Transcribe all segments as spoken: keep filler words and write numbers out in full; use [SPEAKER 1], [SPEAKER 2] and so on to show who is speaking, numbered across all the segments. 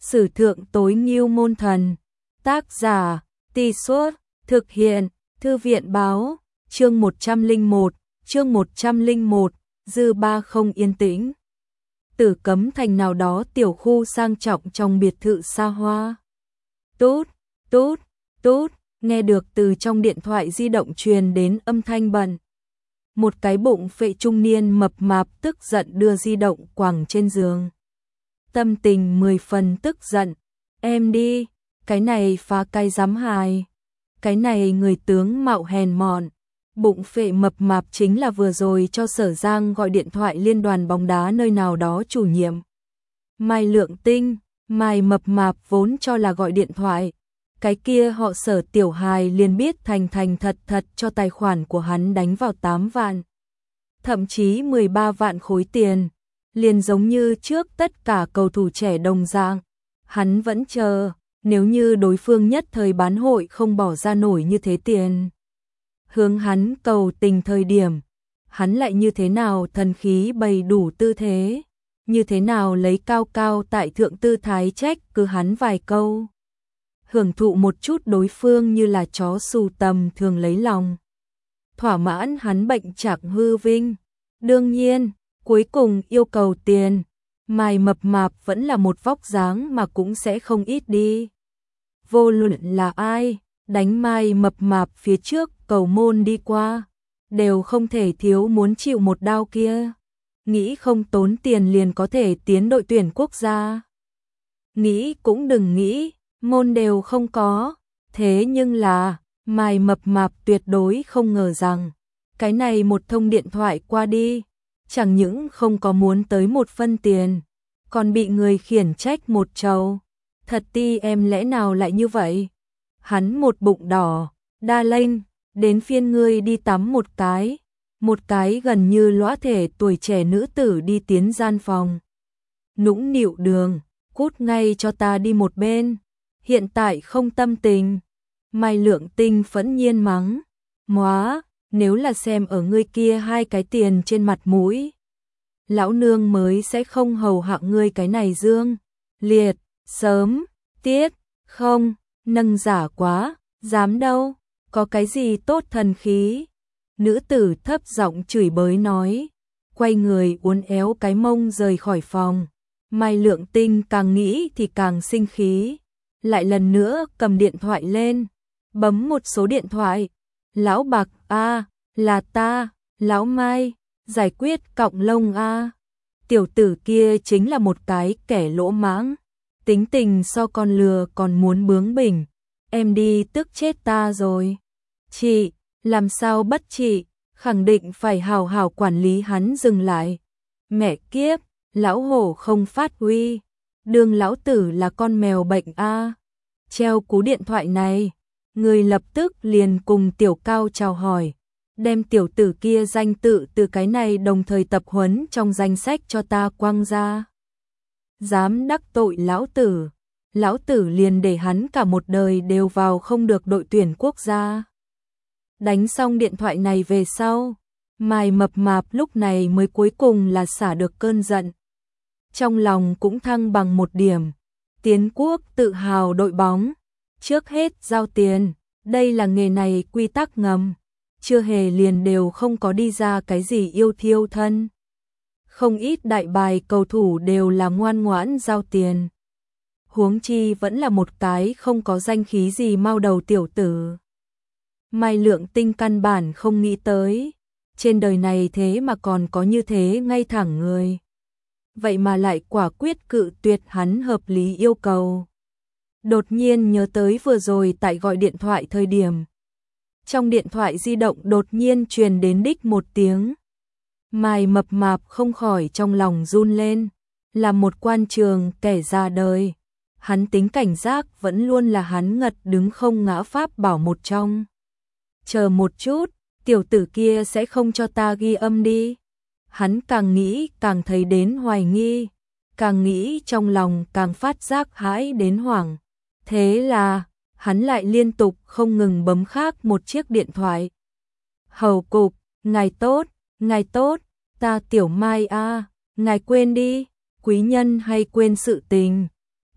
[SPEAKER 1] Sử thượng tối ngưu môn thần. Tác giả, Tì Suốt, thực hiện, Thư viện báo, chương một trăm lẻ một, chương một trăm lẻ một, dư ba không yên tĩnh. Tử Cấm Thành nào đó tiểu khu sang trọng trong biệt thự xa hoa. Tút, tút, tút, nghe được từ trong điện thoại di động truyền đến âm thanh bận. Một cái bụng phệ trung niên mập mạp tức giận đưa di động quẳng trên giường. Tâm tình mười phần tức giận. Em đi, cái này phá cay dám hài. Cái này người tướng mạo hèn mọn. Bụng phệ mập mạp chính là vừa rồi cho Sở Giang gọi điện thoại liên đoàn bóng đá nơi nào đó chủ nhiệm. Mai Lượng Tinh, Mai mập mạp vốn cho là gọi điện thoại. Cái kia họ Sở tiểu hài liền biết thành thành thật thật cho tài khoản của hắn đánh vào tám vạn. Thậm chí mười ba vạn khối tiền. Liền giống như trước tất cả cầu thủ trẻ đồng dạng. Hắn vẫn chờ, nếu như đối phương nhất thời bán hội không bỏ ra nổi như thế tiền. Hướng hắn cầu tình thời điểm, hắn lại như thế nào thần khí bày đủ tư thế, như thế nào lấy cao cao tại thượng tư thái trách cứ hắn vài câu. Hưởng thụ một chút đối phương như là chó sù tầm thường lấy lòng. Thỏa mãn hắn bệnh trạng hư vinh. Đương nhiên, cuối cùng yêu cầu tiền, Mai mập mạp vẫn là một vóc dáng mà cũng sẽ không ít đi. Vô luận là ai, đánh Mai mập mạp phía trước cầu môn đi qua, đều không thể thiếu muốn chịu một đao kia. Nghĩ không tốn tiền liền có thể tiến đội tuyển quốc gia. Nghĩ cũng đừng nghĩ, môn đều không có. Thế nhưng là, Mai mập mạp tuyệt đối không ngờ rằng, cái này một thông điện thoại qua đi, chẳng những không có muốn tới một phân tiền, còn bị người khiển trách một trầu. Thật ti em lẽ nào lại như vậy? Hắn một bụng đỏ, đa lên, đến phiên ngươi đi tắm một cái. Một cái gần như lõa thể tuổi trẻ nữ tử đi tiến gian phòng. Nũng nịu đường, cút ngay cho ta đi một bên. Hiện tại không tâm tình. Mai Lượng Tinh phẫn nhiên mắng. Móa, nếu là xem ở ngươi kia hai cái tiền trên mặt mũi, lão nương mới sẽ không hầu hạ ngươi cái này dương. Liệt, sớm, tiết, không, nâng giả quá, dám đâu, có cái gì tốt thần khí. Nữ tử thấp giọng chửi bới nói, quay người uốn éo cái mông rời khỏi phòng. Mai Lượng Tinh càng nghĩ thì càng sinh khí, lại lần nữa cầm điện thoại lên, bấm một số điện thoại. Lão Bạc a, là ta, lão Mai, giải quyết cọng lông a. Tiểu tử kia chính là một cái kẻ lỗ mãng, tính tình so con lừa còn muốn bướng bỉnh. Em đi tức chết ta rồi. Chị, làm sao bất chị, khẳng định phải hào hào quản lý hắn dừng lại. Mẹ kiếp, lão hổ không phát huy, đương lão tử là con mèo bệnh a. Treo cú điện thoại này, người lập tức liền cùng Tiểu Cao chào hỏi, đem tiểu tử kia danh tự từ cái này đồng thời tập huấn trong danh sách cho ta quăng ra. Dám đắc tội lão tử, lão tử liền để hắn cả một đời đều vào không được đội tuyển quốc gia. Đánh xong điện thoại này về sau, Mai mập mạp lúc này mới cuối cùng là xả được cơn giận. Trong lòng cũng thăng bằng một điểm. Tiến quốc tự hào đội bóng, trước hết giao tiền, đây là nghề này quy tắc ngầm. Chưa hề liền đều không có đi ra cái gì yêu thiêu thân. Không ít đại bài cầu thủ đều là ngoan ngoãn giao tiền. Huống chi vẫn là một cái không có danh khí gì mau đầu tiểu tử. Mai Lượng Tinh căn bản không nghĩ tới, trên đời này thế mà còn có như thế ngay thẳng người. Vậy mà lại quả quyết cự tuyệt hắn hợp lý yêu cầu. Đột nhiên nhớ tới vừa rồi tại gọi điện thoại thời điểm. Trong điện thoại di động đột nhiên truyền đến đích một tiếng. Mai mập mạp không khỏi trong lòng run lên. Là một quan trường kẻ ra đời. Hắn tính cảnh giác vẫn luôn là hắn ngật đứng không ngã pháp bảo một trong. Chờ một chút, tiểu tử kia sẽ không cho ta ghi âm đi. Hắn càng nghĩ càng thấy đến hoài nghi. Càng nghĩ trong lòng càng phát giác hãi đến hoảng. Thế là hắn lại liên tục không ngừng bấm khác một chiếc điện thoại. Hầu cục, ngài tốt, ngài tốt, ta Tiểu Mai a, ngài quên đi, quý nhân hay quên sự tình.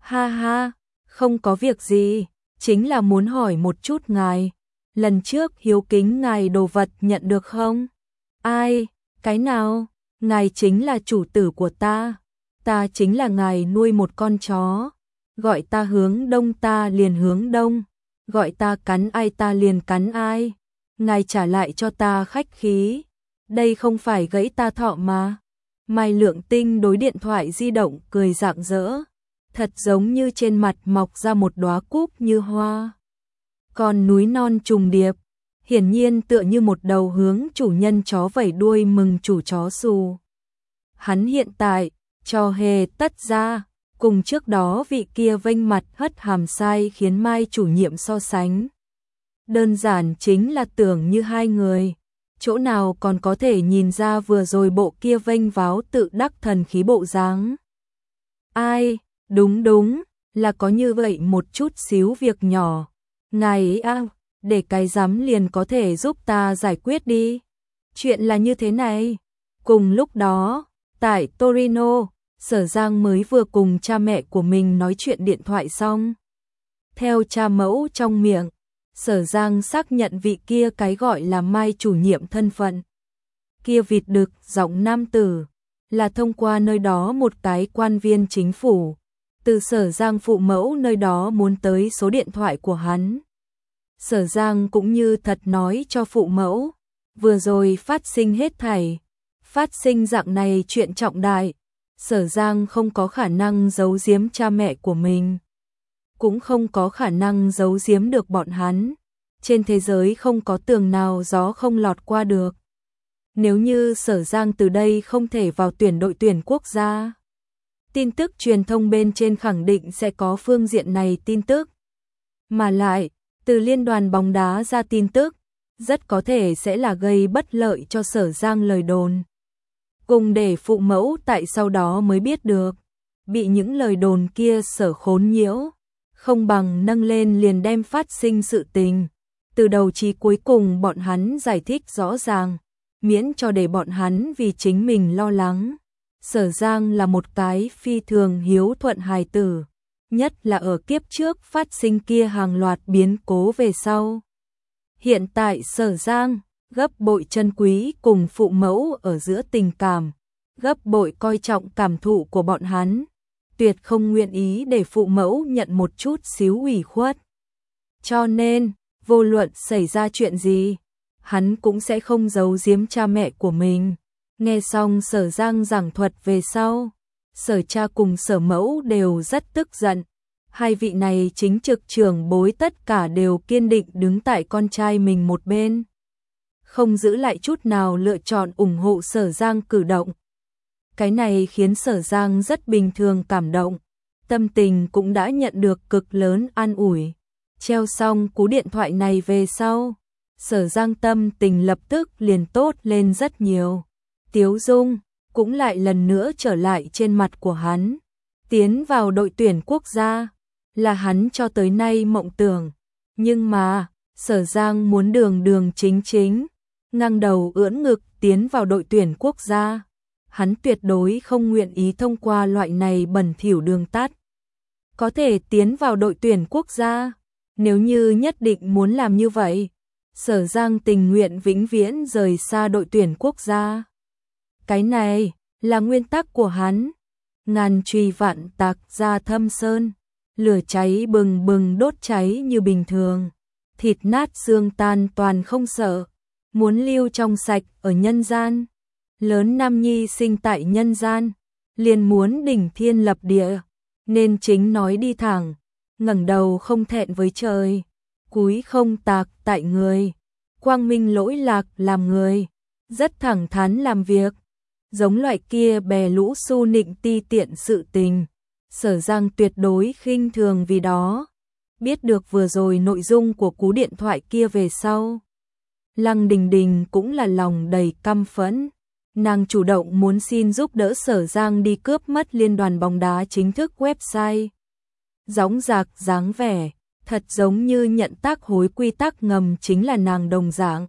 [SPEAKER 1] Ha ha, không có việc gì, chính là muốn hỏi một chút ngài, lần trước hiếu kính ngài đồ vật nhận được không? Ai, cái nào? Ngài chính là chủ tử của ta, ta chính là ngài nuôi một con chó, gọi ta hướng đông ta liền hướng đông, gọi ta cắn ai ta liền cắn ai, ngài trả lại cho ta khách khí, đây không phải gãy ta thọ mà. Mai Lượng Tinh đối điện thoại di động cười rạng rỡ, thật giống như trên mặt mọc ra một đóa cúc như hoa. Còn núi non trùng điệp, hiển nhiên tựa như một đầu hướng chủ nhân chó vẩy đuôi mừng chủ chó xù. Hắn hiện tại, cho hề tất ra, cùng trước đó vị kia vênh mặt hất hàm sai khiến Mai chủ nhiệm so sánh. Đơn giản chính là tưởng như hai người, chỗ nào còn có thể nhìn ra vừa rồi bộ kia vênh váo tự đắc thần khí bộ dáng. Ai, đúng đúng, là có như vậy một chút xíu việc nhỏ. Ngài ấy à, để cái giám liền có thể giúp ta giải quyết đi. Chuyện là như thế này. Cùng lúc đó, tại Torino, Sở Giang mới vừa cùng cha mẹ của mình nói chuyện điện thoại xong. Theo cha mẫu trong miệng, Sở Giang xác nhận vị kia cái gọi là Mai chủ nhiệm thân phận. Kia vịt đực giọng nam tử, là thông qua nơi đó một cái quan viên chính phủ. Từ Sở Giang phụ mẫu nơi đó muốn tới số điện thoại của hắn. Sở Giang cũng như thật nói cho phụ mẫu, vừa rồi phát sinh hết thảy, phát sinh dạng này chuyện trọng đại, Sở Giang không có khả năng giấu giếm cha mẹ của mình, cũng không có khả năng giấu giếm được bọn hắn, trên thế giới không có tường nào gió không lọt qua được. Nếu như Sở Giang từ đây không thể vào tuyển đội tuyển quốc gia, tin tức truyền thông bên trên khẳng định sẽ có phương diện này tin tức. Mà lại, từ liên đoàn bóng đá ra tin tức, rất có thể sẽ là gây bất lợi cho Sở Giang lời đồn. Cùng để phụ mẫu tại sau đó mới biết được, bị những lời đồn kia sở khốn nhiễu, không bằng nâng lên liền đem phát sinh sự tình. Từ đầu chí cuối cùng bọn hắn giải thích rõ ràng, miễn cho để bọn hắn vì chính mình lo lắng. Sở Giang là một cái phi thường hiếu thuận hài tử, nhất là ở kiếp trước phát sinh kia hàng loạt biến cố về sau. Hiện tại Sở Giang gấp bội trân quý cùng phụ mẫu ở giữa tình cảm, gấp bội coi trọng cảm thụ của bọn hắn, tuyệt không nguyện ý để phụ mẫu nhận một chút xíu ủy khuất. Cho nên, vô luận xảy ra chuyện gì, hắn cũng sẽ không giấu giếm cha mẹ của mình. Nghe xong Sở Giang giảng thuật về sau, Sở cha cùng Sở mẫu đều rất tức giận. Hai vị này chính trực trưởng bối tất cả đều kiên định đứng tại con trai mình một bên, không giữ lại chút nào lựa chọn ủng hộ Sở Giang cử động. Cái này khiến Sở Giang rất bình thường cảm động, tâm tình cũng đã nhận được cực lớn an ủi. Treo xong cú điện thoại này về sau, Sở Giang tâm tình lập tức liền tốt lên rất nhiều. Tiếu dung cũng lại lần nữa trở lại trên mặt của hắn. Tiến vào đội tuyển quốc gia là hắn cho tới nay mộng tưởng, nhưng mà Sở Giang muốn đường đường chính chính, ngang đầu ưỡn ngực tiến vào đội tuyển quốc gia. Hắn tuyệt đối không nguyện ý thông qua loại này bẩn thỉu đường tắt. Có thể tiến vào đội tuyển quốc gia, nếu như nhất định muốn làm như vậy, Sở Giang tình nguyện vĩnh viễn rời xa đội tuyển quốc gia. Cái này là nguyên tắc của hắn. Ngàn truy vạn tạc ra thâm sơn, lửa cháy bừng bừng đốt cháy như bình thường, thịt nát xương tan toàn không sợ, muốn lưu trong sạch ở nhân gian. Lớn nam nhi sinh tại nhân gian, liền muốn đỉnh thiên lập địa, nên chính nói đi thẳng, ngẩng đầu không thẹn với trời, cúi không tạc tại người, quang minh lỗi lạc làm người, rất thẳng thắn làm việc. Giống loại kia bè lũ su nịnh ti tiện sự tình, Sở Giang tuyệt đối khinh thường vì đó. Biết được vừa rồi nội dung của cú điện thoại kia về sau, Lăng Đình Đình cũng là lòng đầy căm phẫn. Nàng chủ động muốn xin giúp đỡ Sở Giang đi cướp mất liên đoàn bóng đá chính thức website. Dõng dạc dáng vẻ, thật giống như nhận tác hối quy tắc ngầm chính là nàng đồng dạng.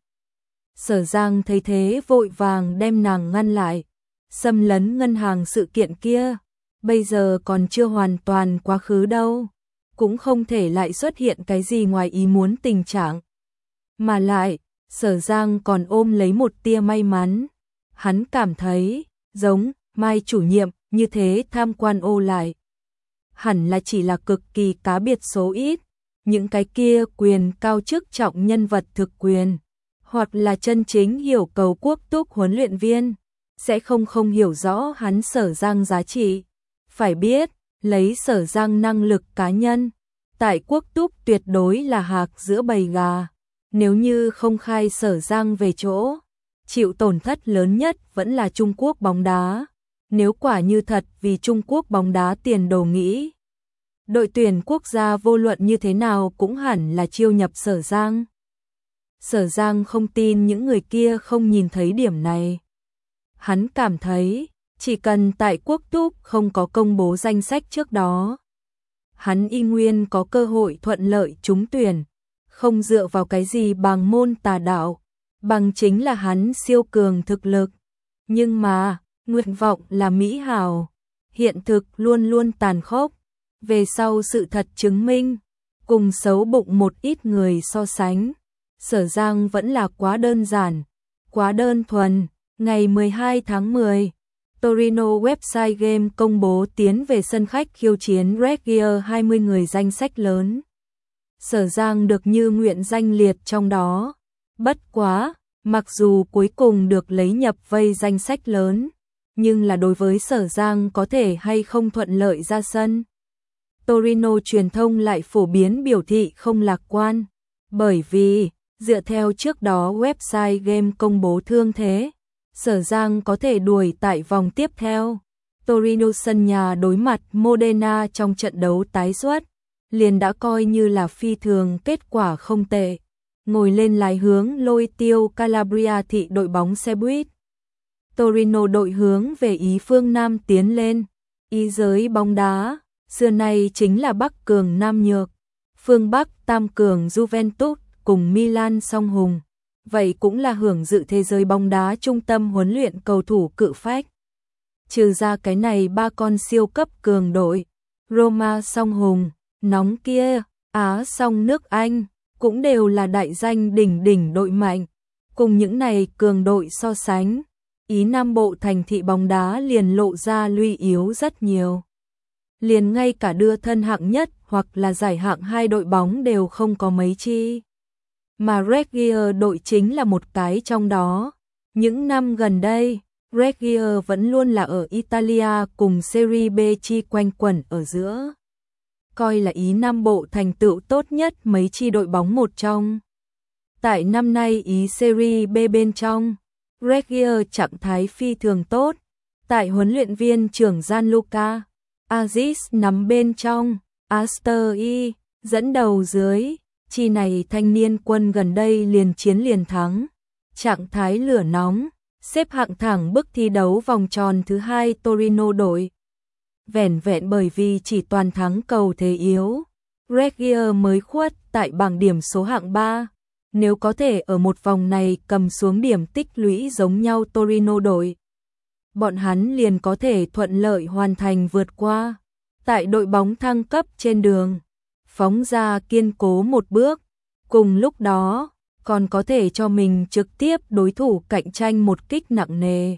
[SPEAKER 1] Sở Giang thấy thế vội vàng đem nàng ngăn lại. Xâm lấn ngân hàng sự kiện kia, bây giờ còn chưa hoàn toàn quá khứ đâu, cũng không thể lại xuất hiện cái gì ngoài ý muốn tình trạng. Mà lại, Sở Giang còn ôm lấy một tia may mắn, hắn cảm thấy, giống Mai chủ nhiệm, như thế tham quan ô lại. Hẳn là chỉ là cực kỳ cá biệt số ít, những cái kia quyền cao chức trọng nhân vật thực quyền, hoặc là chân chính hiểu cầu quốc túc huấn luyện viên, sẽ không không hiểu rõ hắn Sở Giang giá trị. Phải biết, lấy Sở Giang năng lực cá nhân, tại quốc túc tuyệt đối là hạc giữa bầy gà. Nếu như không khai Sở Giang về chỗ, chịu tổn thất lớn nhất vẫn là Trung Quốc bóng đá. Nếu quả như thật vì Trung Quốc bóng đá tiền đồ nghĩ, đội tuyển quốc gia vô luận như thế nào cũng hẳn là chiêu nhập Sở Giang. Sở Giang không tin những người kia không nhìn thấy điểm này. Hắn cảm thấy, chỉ cần tại quốc túc không có công bố danh sách trước đó, hắn y nguyên có cơ hội thuận lợi trúng tuyển, không dựa vào cái gì bằng môn tà đạo, bằng chính là hắn siêu cường thực lực. Nhưng mà, nguyện vọng là mỹ hảo, hiện thực luôn luôn tàn khốc. Về sau sự thật chứng minh, cùng xấu bụng một ít người so sánh, Sở Giang vẫn là quá đơn giản, quá đơn thuần. Ngày mười hai tháng mười, Torino website game công bố tiến về sân khách khiêu chiến Reggio hai mươi người danh sách lớn. Sở Giang được như nguyện danh liệt trong đó. Bất quá, mặc dù cuối cùng được lấy nhập vây danh sách lớn, nhưng là đối với Sở Giang có thể hay không thuận lợi ra sân, Torino truyền thông lại phổ biến biểu thị không lạc quan, bởi vì, dựa theo trước đó website game công bố thương thế, Sở Giang có thể đuổi tại vòng tiếp theo. Torino sân nhà đối mặt Modena trong trận đấu tái xuất, liền đã coi như là phi thường kết quả không tệ. Ngồi lên lái hướng lôi tiêu Calabria thị đội bóng xe buýt. Torino đội hướng về ý phương Nam tiến lên. Ý giới bóng đá, xưa nay chính là Bắc cường Nam nhược. Phương Bắc tam cường Juventus cùng Milan song hùng. Vậy cũng là hưởng dự thế giới bóng đá trung tâm huấn luyện cầu thủ cự phách. Trừ ra cái này ba con siêu cấp cường đội, Roma song hùng, nóng kia, Á song nước Anh, cũng đều là đại danh đỉnh đỉnh đội mạnh. Cùng những này cường đội so sánh, Ý Nam Bộ thành thị bóng đá liền lộ ra luy yếu rất nhiều. Liền ngay cả đưa thân hạng nhất hoặc là giải hạng hai đội bóng đều không có mấy chi. Mà Reggio đội chính là một cái trong đó. Những năm gần đây, Reggio vẫn luôn là ở Italia cùng Serie B chi quanh quẩn ở giữa. Coi là Ý Nam Bộ thành tựu tốt nhất mấy chi đội bóng một trong. Tại năm nay Ý Serie B bên trong, Reggio trạng thái phi thường tốt. Tại huấn luyện viên trưởng Gianluca Aziz nắm bên trong, Asteri dẫn đầu dưới. Chi này thanh niên quân gần đây liền chiến liền thắng, trạng thái lửa nóng, xếp hạng thẳng bức thi đấu vòng tròn thứ hai Torino đội. Vẻn vẹn bởi vì chỉ toàn thắng cầu thế yếu, Reggio mới khuất tại bảng điểm số hạng ba. Nếu có thể ở một vòng này cầm xuống điểm tích lũy giống nhau Torino đội, bọn hắn liền có thể thuận lợi hoàn thành vượt qua. Tại đội bóng thăng cấp trên đường, phóng ra kiên cố một bước, cùng lúc đó còn có thể cho mình trực tiếp đối thủ cạnh tranh một kích nặng nề.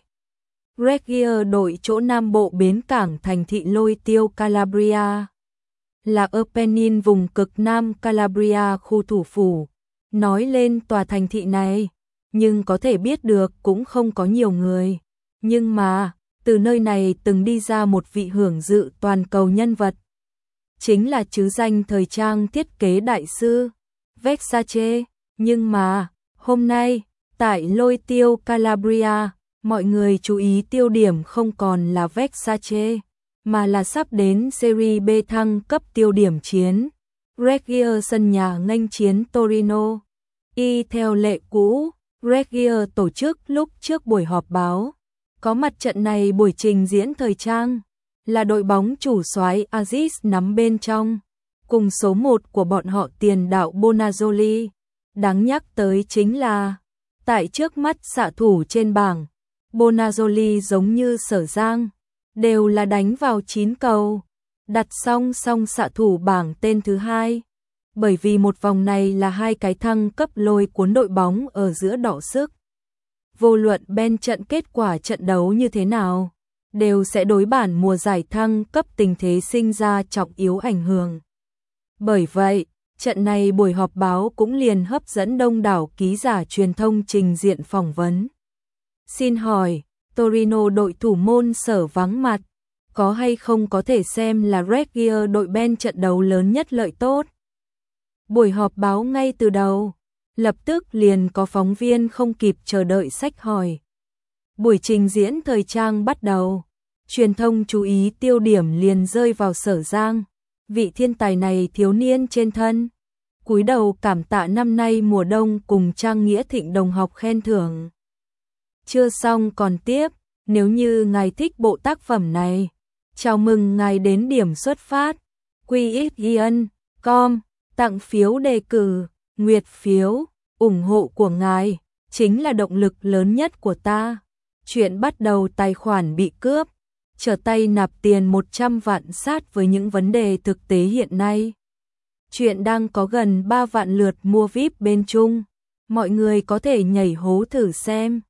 [SPEAKER 1] Reggio đội chỗ Nam Bộ bến cảng thành thị lôi tiêu Calabria, là ở Penin vùng cực Nam Calabria khu thủ phủ. Nói lên tòa thành thị này, nhưng có thể biết được cũng không có nhiều người. Nhưng mà, từ nơi này từng đi ra một vị hưởng dự toàn cầu nhân vật. Chính là chứ danh thời trang thiết kế đại sư, Versace. Nhưng mà, hôm nay, tại lôi tiêu Calabria, mọi người chú ý tiêu điểm không còn là Versace, mà là sắp đến Serie B thăng cấp tiêu điểm chiến. Reggio sân nhà nghênh chiến Torino. Y theo lệ cũ, Reggio tổ chức lúc trước buổi họp báo. Có mặt trận này buổi trình diễn thời trang, là đội bóng chủ soái Aziz nắm bên trong, cùng số một của bọn họ tiền đạo Bonazzoli. Đáng nhắc tới chính là, tại trước mắt xạ thủ trên bảng, Bonazzoli giống như Sở Giang, đều là đánh vào chín cầu, đặt song song xạ thủ bảng tên thứ hai. Bởi vì một vòng này là hai cái thăng cấp lôi cuốn đội bóng ở giữa đọ sức. Vô luận bên trận kết quả trận đấu như thế nào, đều sẽ đối bản mùa giải thăng cấp tình thế sinh ra trọng yếu ảnh hưởng. Bởi vậy, trận này buổi họp báo cũng liền hấp dẫn đông đảo ký giả truyền thông trình diện phỏng vấn. Xin hỏi, Torino đội thủ môn Sở vắng mặt, có hay không có thể xem là Reggio đội bên trận đấu lớn nhất lợi tốt? Buổi họp báo ngay từ đầu, lập tức liền có phóng viên không kịp chờ đợi xách hỏi. Buổi trình diễn thời trang bắt đầu, truyền thông chú ý tiêu điểm liền rơi vào Sở Giang, vị thiên tài này thiếu niên trên thân. Cúi đầu cảm tạ năm nay mùa đông cùng Trang Nghĩa Thịnh đồng học khen thưởng. Chưa xong còn tiếp, nếu như ngài thích bộ tác phẩm này, chào mừng ngài đến điểm xuất phát, quy ích yên com, tặng phiếu đề cử, nguyệt phiếu, ủng hộ của ngài, chính là động lực lớn nhất của ta. Chuyện bắt đầu tài khoản bị cướp, trở tay nạp tiền một trăm vạn sát với những vấn đề thực tế hiện nay. Chuyện đang có gần ba vạn lượt mua vi ai pi bên Trung, mọi người có thể nhảy hố thử xem.